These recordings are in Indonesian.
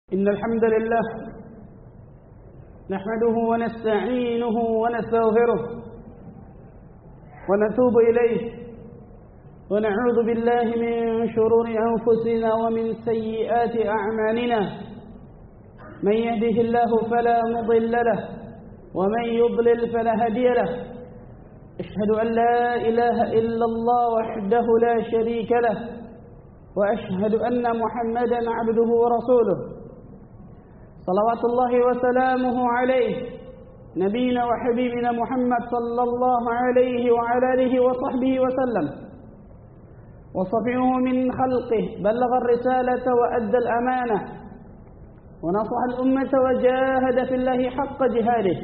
إن الحمد لله نحمده ونستعينه ونستغفره ونتوب إليه ونعوذ بالله من شرور أنفسنا ومن سيئات أعمالنا من يهده الله فلا مضل له ومن يضلل فلا هادي له أشهد أن لا إله إلا الله وحده لا شريك له وأشهد أن محمدا عبده ورسوله صلوات الله وسلامه عليه نبينا وحبيبنا محمد صلى الله عليه وعلى آله وصحبه وسلم وصفيه من خلقه بلغ الرسالة وأدى الأمانة ونصح الأمة وجاهد في الله حق جهاده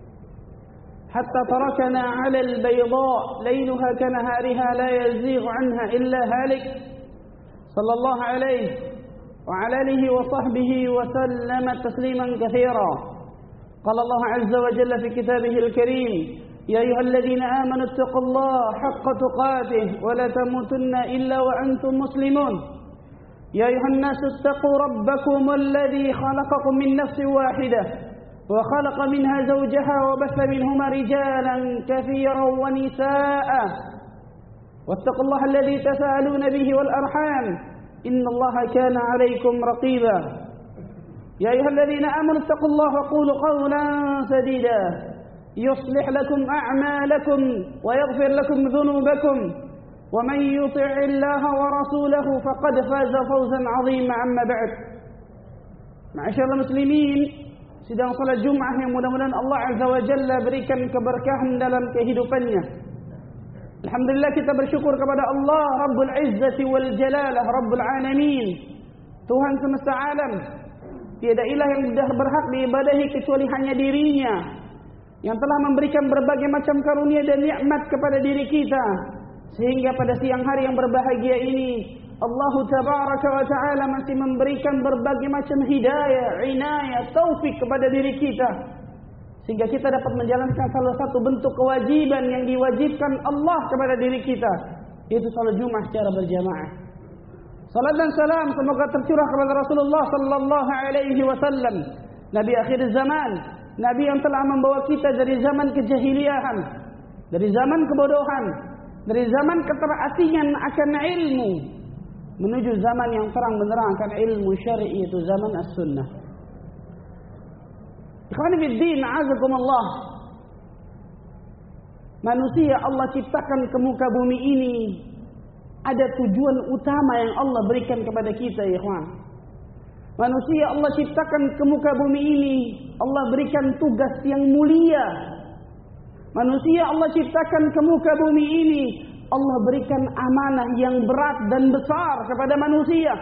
حتى تركنا على البيضاء ليلها كنهارها لا يزيغ عنها إلا هالك صلى الله عليه وعلى آله وصحبه وسلم تسليما كثيرا. قال الله عز وجل في كتابه الكريم: يا أيها الذين آمنوا اتقوا الله حق تقاته ولا تموتن إلا وأنتم مسلمون. يا أيها الناس اتقوا ربكم الذي خلقكم من نفس واحدة وخلق منها زوجها وبث منهما رجالا كثيرا ونساء واتقوا الله الذي تساءلون به والأرحام إن الله كان عليكم رقيبا. يا أيها الذين آمنوا اتقوا الله وقولوا قولا سديدا يصلح لكم أعمالكم ويغفر لكم ذنوبكم ومن يطع الله ورسوله فقد فاز فوزا عظيما. أما بعد, Ma'asyiral muslimin, sidang salat Jumat yang mudah-mudahan Allah Azza wa Jalla berikan keberkahan dalam kehidupannya. Alhamdulillah, kita bersyukur kepada Allah Rabbul Izzati wal Jalalah, Rabbul Alamin, Tuhan semesta alam. Tiada ilah yang berhak diibadahi kecuali hanya dirinya, yang telah memberikan berbagai macam karunia dan nikmat kepada diri kita, sehingga pada siang hari yang berbahagia ini Allah Tabaraka wa Ta'ala masih memberikan berbagai macam hidayah, inayah, taufik kepada diri kita, sehingga kita dapat menjalankan salah satu bentuk kewajiban yang diwajibkan Allah kepada diri kita, yaitu salat Jumat secara berjamaah. Salat dan salam semoga tercurah kepada Rasulullah sallallahu alaihi wasallam, Nabi akhir zaman, Nabi yang telah membawa kita dari zaman kejahiliahan, dari zaman kebodohan, dari zaman keterasingan akan ilmu, menuju zaman yang terang benderang akan ilmu syar'i, yaitu zaman as-sunnah. Ikhwani fiddin, a'azakumullah. Manusia Allah ciptakan ke muka bumi ini ada tujuan utama yang Allah berikan kepada kita, ya ikhwan. Manusia Allah ciptakan ke muka bumi ini, Allah berikan tugas yang mulia. Manusia Allah ciptakan ke muka bumi ini, Allah berikan amanah yang berat dan besar kepada manusia.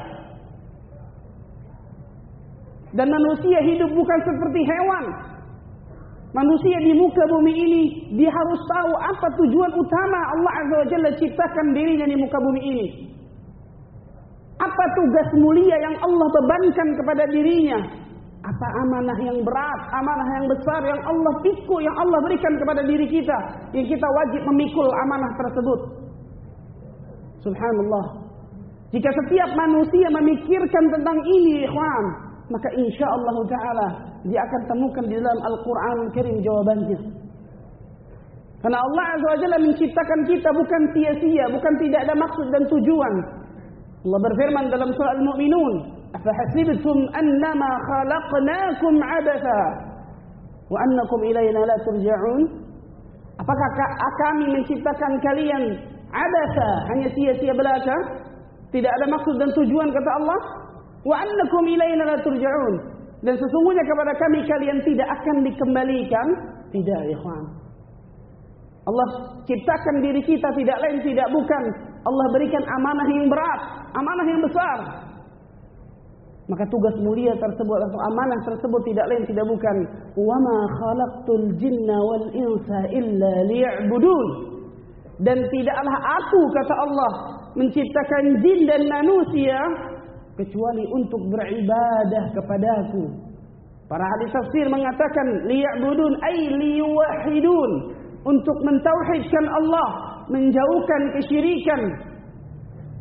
Dan manusia hidup bukan seperti hewan. Manusia di muka bumi ini, dia harus tahu apa tujuan utama Allah Azza wa Jalla ciptakan dirinya di muka bumi ini. Apa tugas mulia yang Allah bebankan kepada dirinya. Apa amanah yang berat, amanah yang besar yang Allah pikul, yang Allah berikan kepada diri kita, yang kita wajib memikul amanah tersebut. Subhanallah. Jika setiap manusia memikirkan tentang ini, ikhwan, maka insyaallah ta'ala dia akan temukan di dalam Al-Quran Al-Karim jawabannya. Karena Allah Azza wa Jalla menciptakan kita bukan sia-sia, bukan tidak ada maksud dan tujuan. Allah berfirman dalam surah Al-Mu'minun: "Afahasibtum annama khalaqnakum 'abatha wa annakum ilayna la turja'un?" Apakah kami menciptakan kalian 'abatha, hanya sia-sia belaka, tidak ada maksud dan tujuan, kata Allah? Wa annakum ilayna la turja'un, dan sesungguhnya kepada kami kalian tidak akan dikembalikan. Tidak, ikhwan. Allah ciptakan diri kita tidak lain tidak bukan Allah berikan amanah yang berat, amanah yang besar. Maka tugas mulia tersebut atau amanah tersebut tidak lain tidak bukan wa ma khalaqtul jinna wal insa illa liya'budun, dan tidaklah aku, kata Allah, menciptakan jin dan manusia kecuali untuk beribadah kepadaku. Para ahli tafsir mengatakan liya'budun ay liyuwahhidun, untuk mentauhidkan Allah, menjauhkan kesyirikan.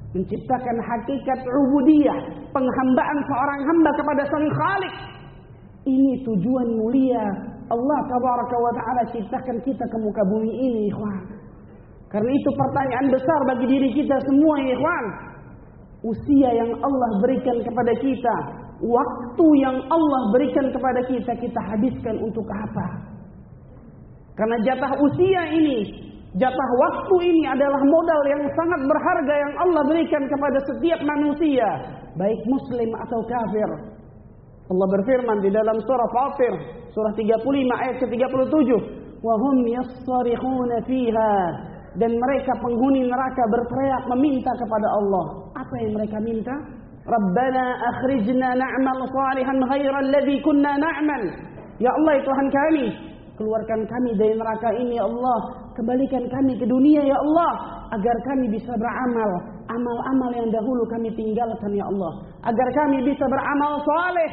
menciptakan hakikat ubudiyah, penghambaan seorang hamba kepada Sang Khalik. Ini tujuan mulia Allah tabaraka wa ta'ala ciptakan kita ke muka bumi ini, ikhwan. Karena itu pertanyaan besar bagi diri kita semua, ikhwan. Usia yang Allah berikan kepada kita, waktu yang Allah berikan kepada kita, kita habiskan untuk apa? Karena jatah usia ini, jatah waktu ini adalah modal yang sangat berharga yang Allah berikan kepada setiap manusia, baik muslim atau kafir. Allah berfirman di dalam surah Fatir, surah 35 ayat ke-37, "Wa hum yassarikhuna fiha." Dan mereka penghuni neraka berteriak meminta kepada Allah. Apa yang mereka minta? "Rabbana akhrijna na'mal salihan ghairal ladzi kunna na'mal." Ya Allah, Tuhan kami, keluarkan kami dari neraka ini, ya Allah. Kembalikan kami ke dunia, ya Allah, agar kami bisa beramal amal-amal yang dahulu kami tinggalkan, ya Allah, agar kami bisa beramal saleh.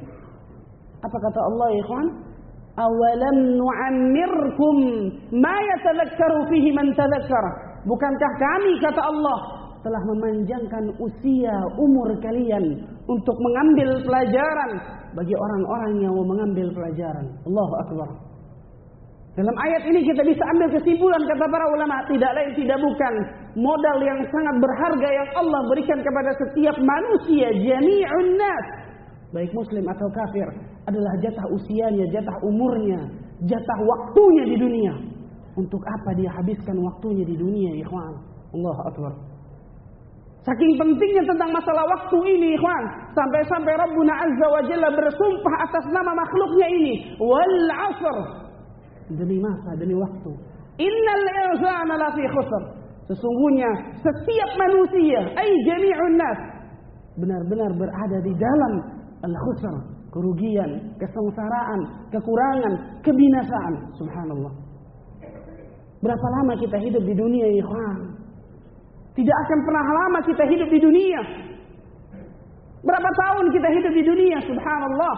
Apa kata Allah, ya ikhwan? Awalam nu'ammirkum ma yatadhakkaru fihi man tadhakkar. Bukankah kami, kata Allah, telah memanjangkan usia umur kalian untuk mengambil pelajaran bagi orang-orang yang mau mengambil pelajaran. Allahu Akbar. Dalam ayat ini kita bisa ambil kesimpulan, kata para ulama, tidak lain tidak bukan modal yang sangat berharga yang Allah berikan kepada setiap manusia, jami'un nas, baik muslim atau kafir, adalah jatah usianya, jatah umurnya, jatah waktunya di dunia. Untuk apa dia habiskan waktunya di dunia, ikhwan? Allahu Akbar. Saking pentingnya tentang masalah waktu ini, ikhwan, sampai-sampai Rabbuna Azza wa Jalla bersumpah atas nama makhluknya ini, wal 'asr, demi masa, demi waktu. Innal insana lafi khusr. Sesungguhnya setiap manusia, ay jami'un nas, benar-benar berada di dalam al-khusr, kerugian, kesengsaraan, kekurangan, kebinasaan. Subhanallah. Berapa lama kita hidup di dunia, ikhwan? Tidak akan pernah lama kita hidup di dunia. Berapa tahun kita hidup di dunia? Subhanallah.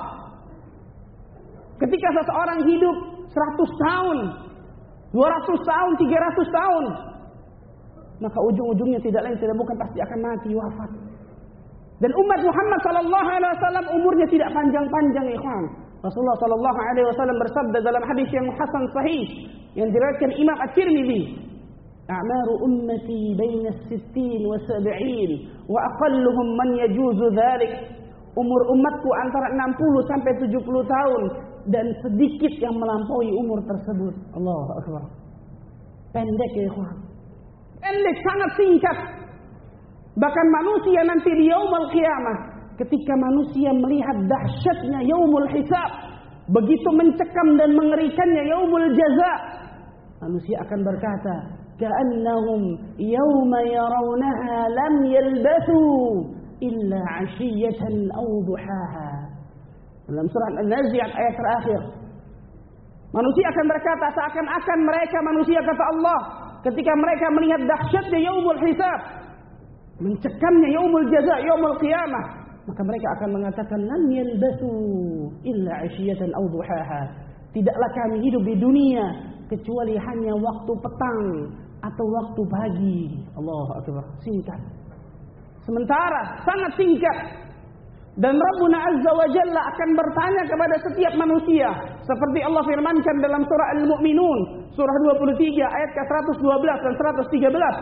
Ketika seseorang hidup 100 tahun, 200 tahun, 300 tahun, maka ujung-ujungnya tidak lain tidak bukan pasti akan mati, wafat. Dan umat Muhammad sallallahu alaihi wasallam umurnya tidak panjang-panjang, ikhwan. Rasulullah sallallahu alaihi wasallam bersabda dalam hadis yang hasan sahih yang diriwayatkan Imam At-Tirmidzi, "A'maru ummati baina as-sittin wa 70 wa aqalluhum man yajuzu dzalik." Umur umatku antara 60 sampai 70 tahun dan sedikit yang melampaui umur tersebut. Allahu Akbar. Pendek, ya ikhwan. Pendek, sangat singkat. Bahkan manusia nanti di yaumul qiyamah, ketika manusia melihat dahsyatnya yaumul hisab, begitu mencekam dan mengerikannya yaumul jaza, manusia akan berkata, "Ka'annahum yawma yarawnaha lam yalbathu illa 'ashiyatan aw duhaha." Dalam surat An-Nazi'at ayat terakhir, manusia akan berkata seakan-akan mereka manusia, kata Allah, ketika mereka melihat dahsyatnya yaumul hisab, mencekamnya yaumul jaza, yaumul qiyamah, maka mereka akan mengatakan, "Lam yalbathu illa 'ashiyatan aw duhaha." Tidaklah kami hidup di dunia kecuali hanya waktu petang atau waktu pagi. Allahu Akbar. Singkat. Sementara sangat singkat. Dan Rabbuna Azza wa Jalla akan bertanya kepada setiap manusia, seperti Allah firmankan dalam surah Al-Mu'minun, surah 23 ayat ke-112 dan 113.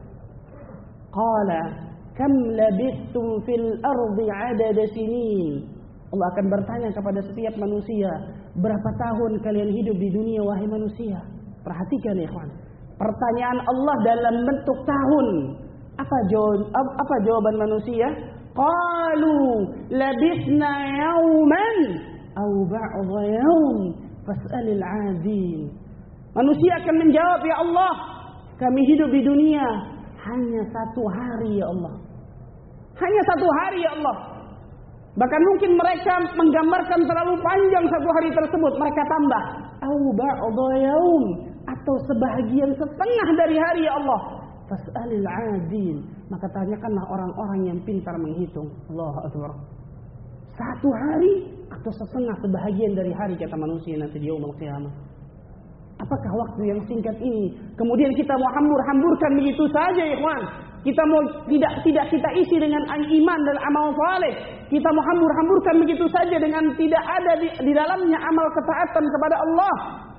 Qala kam labithtum fil ardi 'adada sinin. Allah akan bertanya kepada setiap manusia, berapa tahun kalian hidup di dunia, wahai manusia? Perhatikan, ya ikhwan. Pertanyaan Allah dalam bentuk tahun. Apa jawaban manusia? Qalu labithna yawman aw ba'dha yawm fas'alil 'adin. Manusia akan menjawab, ya Allah, kami hidup di dunia hanya 1 hari, ya Allah. Hanya 1 hari, ya Allah. Bahkan mungkin mereka menggambarkan terlalu panjang 1 hari tersebut. Mereka tambah aw ba'dha yawm, atau sebahagian setengah dari hari, ya Allah. Fas'alil 'adin, maka tanyakanlah orang-orang yang pintar menghitung. Allahu Akbar. 1 hari atau setengah sebahagian dari hari, kata manusia nanti di yaumul qiyamah. Apakah waktu yang singkat ini kemudian kita mau hambur-hamburkan begitu saja, ikhwan? Kita mau tidak kita isi dengan iman dan amal saleh. Kita mau hambur-hamburkan begitu saja dengan tidak ada di dalamnya amal ketaatan kepada Allah.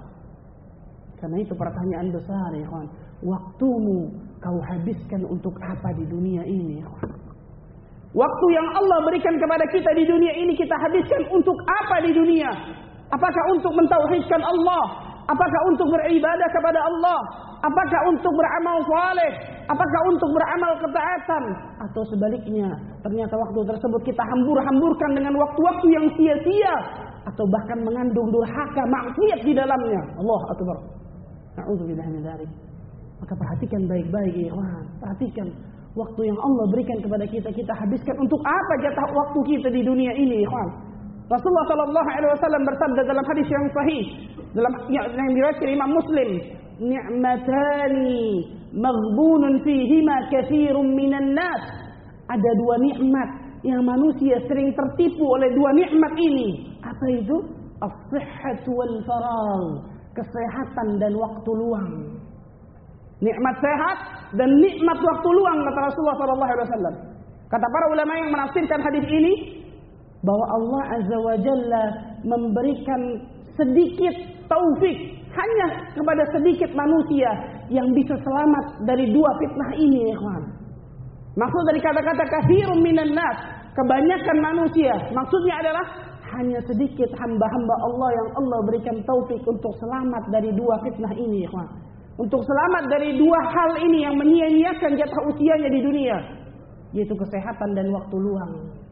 Karena itu pertanyaan besar ya kawan. Waktumu kau habiskan untuk apa di dunia ini ya kawan? Waktu yang Allah berikan kepada kita di dunia ini kita habiskan untuk apa di dunia? Apakah untuk mentauhidkan Allah? Apakah untuk beribadah kepada Allah? Apakah untuk beramal saleh? Apakah untuk beramal ketaatan? Atau sebaliknya, ternyata waktu tersebut kita hambur-hamburkan dengan waktu-waktu yang sia-sia atau bahkan mengandung durhaka, maksiat di dalamnya. Allah akbar. Na'udzubillah min dzalik. Maka perhatikan baik-baik ya ikhwan. Perhatikan waktu yang Allah berikan kepada kita, kita habiskan untuk apa jatah waktu kita di dunia ini ya ikhwan? Rasulullah sallallahu alaihi wasallam bersabda dalam hadis yang sahih dalam yang diriwayatkan Imam Muslim, "Ni'matani maghbunun fihima katsirun minan nas." Ada dua nikmat yang manusia sering tertipu oleh dua nikmat ini. Apa itu? As-sihhatu wal faragh, kesehatan dan waktu luang. Nikmat sehat dan nikmat waktu luang kata Rasulullah sallallahu alaihi wasallam. Kata para ulama yang menafsirkan hadis ini bahwa Allah Azza wa Jalla memberikan sedikit taufik hanya kepada sedikit manusia yang bisa selamat dari dua fitnah ini ya kawan. Maksud dari kata-kata katsirun minan nas, kebanyakan manusia, maksudnya adalah hanya sedikit hamba-hamba Allah yang Allah berikan taufik untuk selamat dari dua fitnah ini ya kawan. Untuk selamat dari dua hal ini yang menyia-nyiakan jatah usianya di dunia, yaitu kesehatan dan waktu luang.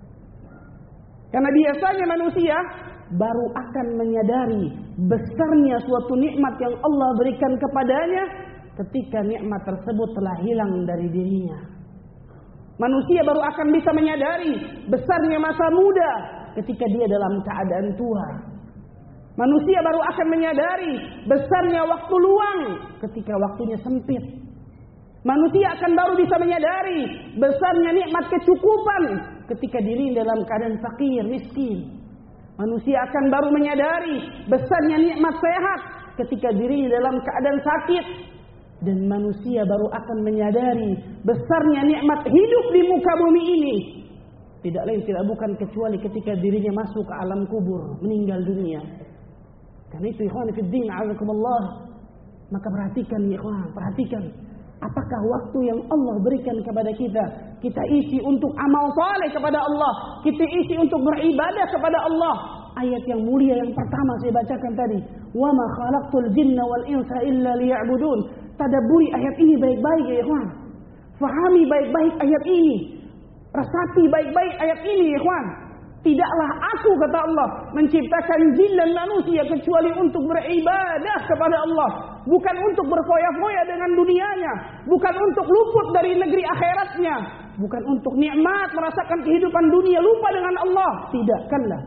Karena biasanya manusia baru akan menyadari besarnya suatu nikmat yang Allah berikan kepadanya ketika nikmat tersebut telah hilang dari dirinya. Manusia baru akan bisa menyadari besarnya masa muda ketika dia dalam keadaan tua. Manusia baru akan menyadari besarnya waktu luang ketika waktunya sempit. Manusia akan baru bisa menyadari besarnya nikmat kecukupan ketika diri dalam keadaan fakir, miskin. Manusia akan baru menyadari besarnya nikmat sehat ketika diri dalam keadaan sakit. Dan manusia baru akan menyadari besarnya nikmat hidup di muka bumi ini. Tidak lain tidak bukan kecuali ketika dirinya masuk ke alam kubur, meninggal dunia. Karena itu ikhwan fiddin, a'azakumullah. Maka perhatikan ya ikhwan, perhatikan. Apakah waktu yang Allah berikan kepada kita, kita isi untuk amal saleh kepada Allah, kita isi untuk beribadah kepada Allah. Ayat yang mulia yang pertama saya bacakan tadi, wa ma khalaqtul jinna wal insa illa liya'budun. Tadabburi ayat ini baik-baik ya ikhwan. Fahami baik-baik ayat ini. Resapi baik-baik ayat ini ya ikhwan. Tidaklah aku kata Allah menciptakan jin dan manusia kecuali untuk beribadah kepada Allah. Bukan untuk berfoya-foya dengan dunianya. Bukan untuk luput dari negeri akhiratnya. Bukan untuk nikmat merasakan kehidupan dunia lupa dengan Allah. Tidak, kalla.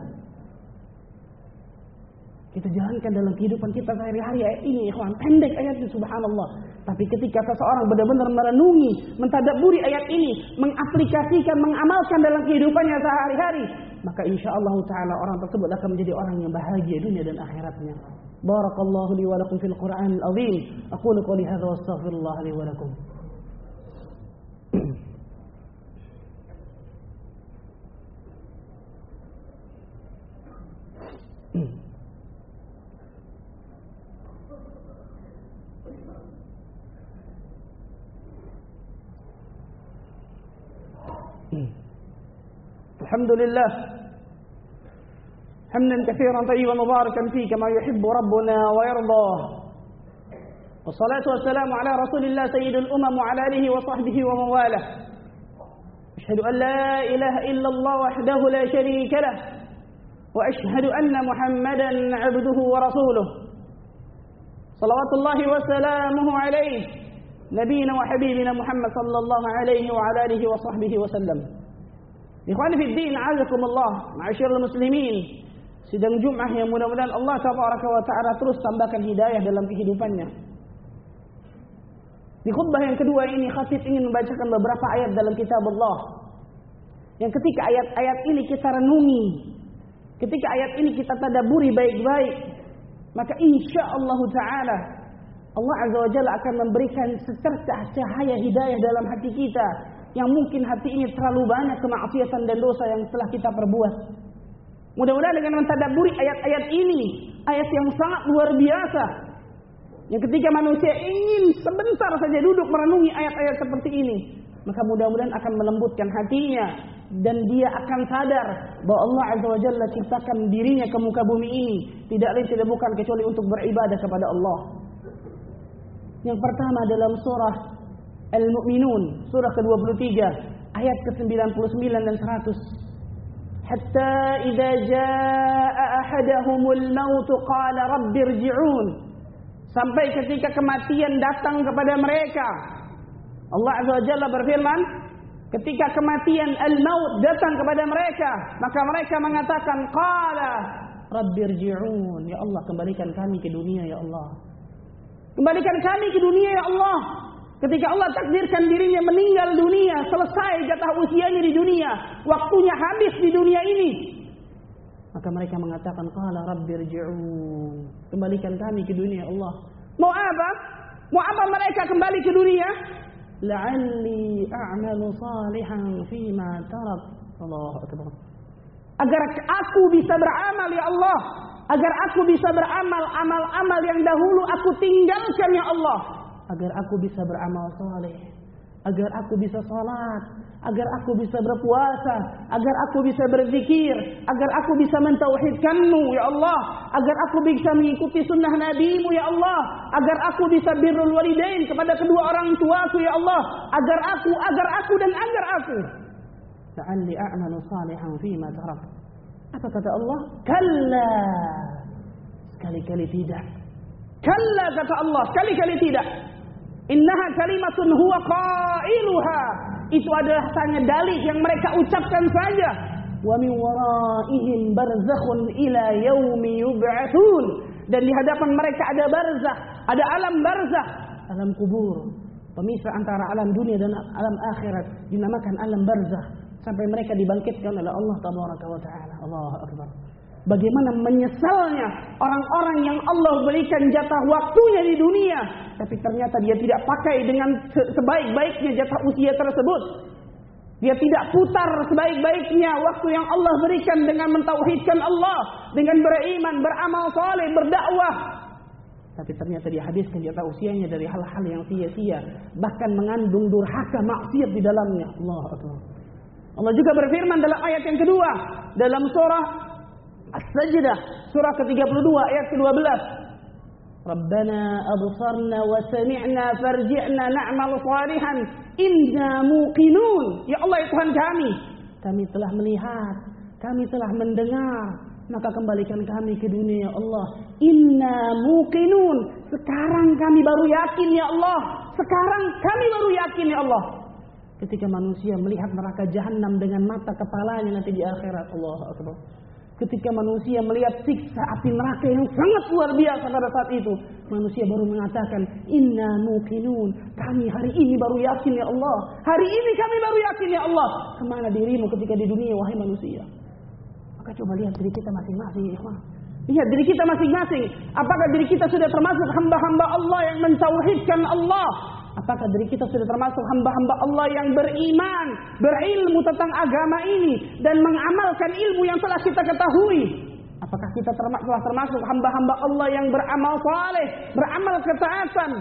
Kita jalankan dalam kehidupan kita sehari-hari ayat ini ikhwan. Pendek ayatnya subhanallah. Tapi ketika seseorang benar-benar merenungi, mentadabburi ayat ini, mengaplikasikan, mengamalkan dalam kehidupannya sehari-hari, maka insyaallah ta'ala orang tersebut akan menjadi orang yang bahagia dunia dan akhiratnya. Barakallahu li wa lakum fil Qur'anil azim. Aqulu qouli hadza wa astaghfirullah li wa lakum. الحمد لله حمدا كثيرا طيبا مباركا فيه كما يحب ربنا ويرضى والصلاة والسلام على رسول الله سيد الأمم وعلى آله وصحبه ومن والاه أشهد أن لا إله إلا الله وحده لا شريك له وأشهد أن محمدا عبده ورسوله صلوات الله وسلامه عليه نبينا وحبيبنا محمد صلى الله عليه وعلى آله وصحبه وسلم. Ikhwani fiddin, azakumullah, ma'asyiral muslimin. Sidang Jumat yang mudah-mudahan Allah tabaraka wa taala terus tambahkan hidayah dalam kehidupannya. Di khutbah yang kedua ini khatib ingin membacakan beberapa ayat dalam kitab Allah. Yang ketika ayat-ayat ini kita renungi, ketika ayat ini kita tadabburi baik-baik, maka insyaallah taala Allah Azza wa Jalla akan memberikan secercah cahaya hidayah dalam hati kita, yang mungkin hati ini terlalu banyak kemaksiatan dan dosa yang telah kita perbuat. Mudah-mudahan dengan mentadabburi ayat-ayat ini, ayat yang sangat luar biasa, yang ketika manusia ingin sebentar saja duduk merenungi ayat-ayat seperti ini, maka mudah-mudahan akan melembutkan hatinya, dan dia akan sadar bahwa Allah Azza wa Jalla ciptakan dirinya ke muka bumi ini tidak lain tidak bukan kecuali untuk beribadah kepada Allah. Yang pertama dalam surah Al-Mu'minun, surah ke-23, ayat ke-99 dan 100. Hatta idza jaa ahadahumul maut qala rabbi irji'un. Sampai ketika kematian datang kepada mereka, Allah Azza wa Jalla berfirman, ketika kematian al-maut datang kepada mereka, maka mereka mengatakan qala rabbi irji'un, ya Allah kembalikan kami ke dunia ya Allah. Kembalikan kami ke dunia ya Allah. Ketika Allah takdirkan dirinya meninggal dunia, selesai jatah usianya di dunia, waktunya habis di dunia ini, maka mereka mengatakan qala rabbi irji'un, kembalikan kami ke dunia ya Allah. Mau apa? Mau apa mereka kembali ke dunia? La'alli a'malu salihan fima tarak. Allahu akbar. Agar aku bisa beramal ya Allah, agar aku bisa beramal amal-amal yang dahulu aku tinggalkan ya Allah, agar aku bisa beramal saleh, agar aku bisa salat, agar aku bisa berpuasa, agar aku bisa berzikir, agar aku bisa mentauhidkan-Mu ya Allah, agar aku bisa mengikuti sunnah Nabi-Mu ya Allah, agar aku bisa birrul walidain kepada kedua orang tuaku ya Allah, agar aku dan agar aku. La'alli a'malu salihan fima tarak. Apa kata Allah? Kalla, sekali-kali tidak. Kalla kata Allah, sekali-kali tidak. Innaha kalimatun huwa qailuha. Itu adalah hanya dalih yang mereka ucapkan saja. Wa min waraihim barzakhun ila yaumi yub'atsun. Dan di hadapan mereka ada barzakh, ada alam barzakh, alam kubur, pemisah antara alam dunia dan alam akhirat, dinamakan alam barzakh, sampai mereka dibangkitkan oleh Allah Tabaraka wa Ta'ala. Allahu Akbar. Bagaimana menyesalnya orang-orang yang Allah berikan jatah waktunya di dunia, tapi ternyata dia tidak pakai dengan sebaik-baiknya jatah usia tersebut. Dia tidak putar sebaik-baiknya waktu yang Allah berikan dengan mentauhidkan Allah, dengan beriman, beramal saleh, berdakwah. Tapi ternyata dia habiskan jatah usianya dari hal-hal yang sia-sia, bahkan mengandung durhaka maksiat di dalamnya. Allahu Akbar. Allah juga berfirman dalam ayat yang kedua dalam surah As-Sajdah, surah ke-32 ayat ke-12. Rabbana absarna wa sami'na farji'na na'mal salihan inna muqinun. Ya Allah ya Tuhan kami telah melihat, kami telah mendengar, maka kembalikan kami ke dunia ya Allah. Inna muqinun. Sekarang kami baru yakin ya Allah. Sekarang kami baru yakin ya Allah. Ketika manusia melihat neraka jahanam dengan mata kepalanya nanti di akhirat, Allahu Akbar. Ketika manusia melihat siksa api neraka yang sangat luar biasa pada saat itu, manusia baru mengatakan, Inna muqinun. Kami hari ini baru yakin ya Allah. Hari ini kami baru yakin ya Allah. Kemana dirimu ketika di dunia wahai manusia? Maka coba lihat diri kita masing-masing ya Allah. Lihat diri kita masing-masing. Apakah diri kita sudah termasuk hamba-hamba Allah yang mentauhidkan Allah? Apakah diri kita sudah termasuk hamba-hamba Allah yang beriman, berilmu tentang agama ini, dan mengamalkan ilmu yang telah kita ketahui? Apakah kita telah termasuk hamba-hamba Allah yang beramal saleh, beramal ketaatan,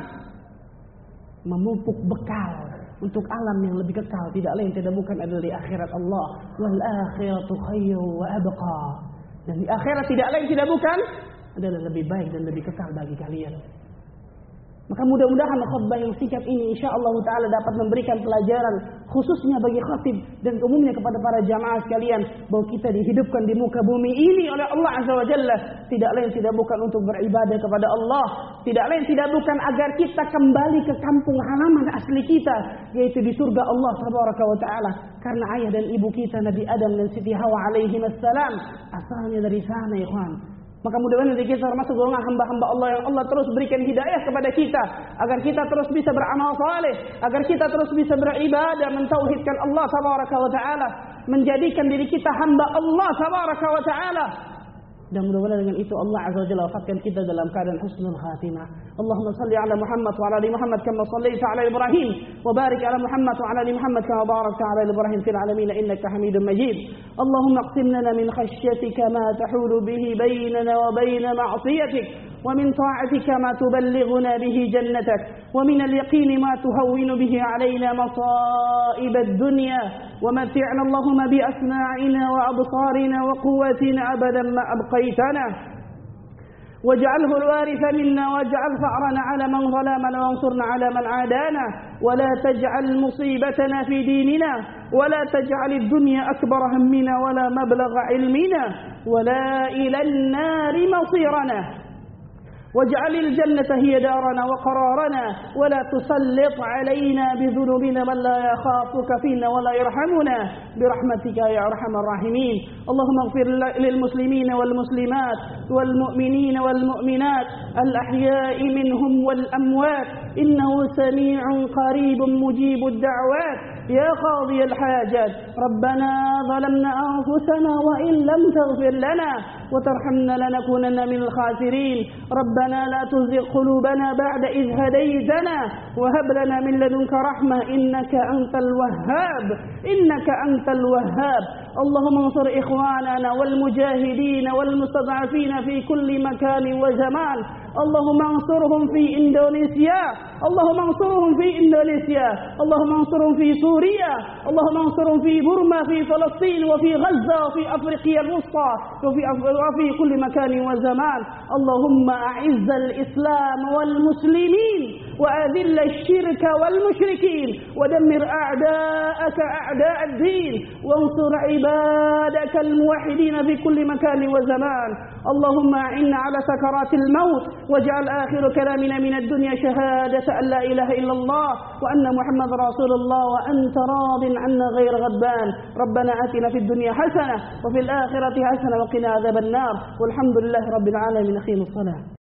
memupuk bekal untuk alam yang lebih kekal, tidak lain tidak bukan adalah di akhirat Allah. Wal akhiratu khairu wa abqa. Dan di akhirat tidak lain tidak bukan adalah lebih baik dan lebih kekal bagi kalian. Maka mudah-mudahan khutbah yang singkat ini insyaallah taala dapat memberikan pelajaran khususnya bagi khatib dan umumnya kepada para jamaah sekalian, bahwa kita dihidupkan di muka bumi ini oleh Allah Azza wa Jalla tidak lain tidak bukan untuk beribadah kepada Allah, tidak lain tidak bukan agar kita kembali ke kampung halaman asli kita, yaitu di surga Allah Tabaraka wa Taala, karena ayah dan ibu kita Nabi Adam dan Siti Hawa alaihi wassalam asalnya dari sana ya ikhwan. Maka mudah-mudahan kita termasuk golongan hamba-hamba Allah yang Allah terus berikan hidayah kepada kita, agar kita terus bisa beramal saleh, agar kita terus bisa beribadah, mentauhidkan Allah Tabaraka wa Taala, menjadikan diri kita hamba Allah Tabaraka wa Taala. Dan mudah-mudahan dengan itu Allah Azza wa Jalla wafatkan kita dalam keadaan husnul khatimah. Allahumma salli ala Muhammad wa ala ali Muhammad kama sallaita ala Ibrahim wa barik ala Muhammad wa ala ali Muhammad kama barakta ala Ibrahim fil alamin innaka Hamidum Majid. Allahumma aqsim lana min khashyatika ma tahulu bihi bainana wa bain ma'siyatik wa min ta'atika ma tuballighuna bihi jannatak wa min al-yaqini ma tuhawwinu bihi alayna masa'ib ad-dunya wa mat'ina Allahumma bi asma'ina wa absarina wa quwwatina abadan ma abqaytana واجعله الوارث منا واجعل ثأرنا على من ظلمنا وانصرنا على من عادانا ولا تجعل مصيبتنا في ديننا ولا تجعل الدنيا أكبر همنا ولا مبلغ علمنا ولا إلى النار مصيرنا واجعل الجنة هي دارنا وقرارنا ولا تسلط علينا بذنوبنا من لا يخافك فينا ولا يرحمنا برحمتك يا أرحم الراحمين. اللهم اغفر للمسلمين والمسلمات والمؤمنين والمؤمنات الأحياء منهم والأموات إنه سميع قريب مجيب الدعوات يا قاضي الحاجات. ربنا ظلمنا أنفسنا وإن لم تغفر لنا وترحمنا لنكونن من الخاسرين. ربنا لا تزغ قلوبنا بعد إذ هديتنا وهب لنا من لدنك رحمة إنك أنت الوهاب إنك أنت الوهاب. اللهم انصر إخواننا والمجاهدين والمستضعفين في كل مكان وزمان. اللهم انصرهم في إندونيسيا اللهم انصرهم في إندونيسيا اللهم انصرهم في سوريا اللهم انصرهم في بورما في فلسطين وفي غزة وفي أفريقيا الوسطى وفي كل مكان وزمان. اللهم أعز الإسلام والمسلمين وأذل الشرك والمشركين ودمر أعداءك أعداء الدين وانصر عبادك الموحدين في كل مكان وزمان. اللهم أعنا على سكرات الموت واجعل آخر كلامنا من الدنيا شهادة أن لا إله إلا الله وأن محمد رسول الله وأنت راض عنا غير غضبان. ربنا آتنا في الدنيا حسنة وفي الآخرة حسنة وقنا عذاب النار والحمد لله رب العالمين. أقيموا الصلاة.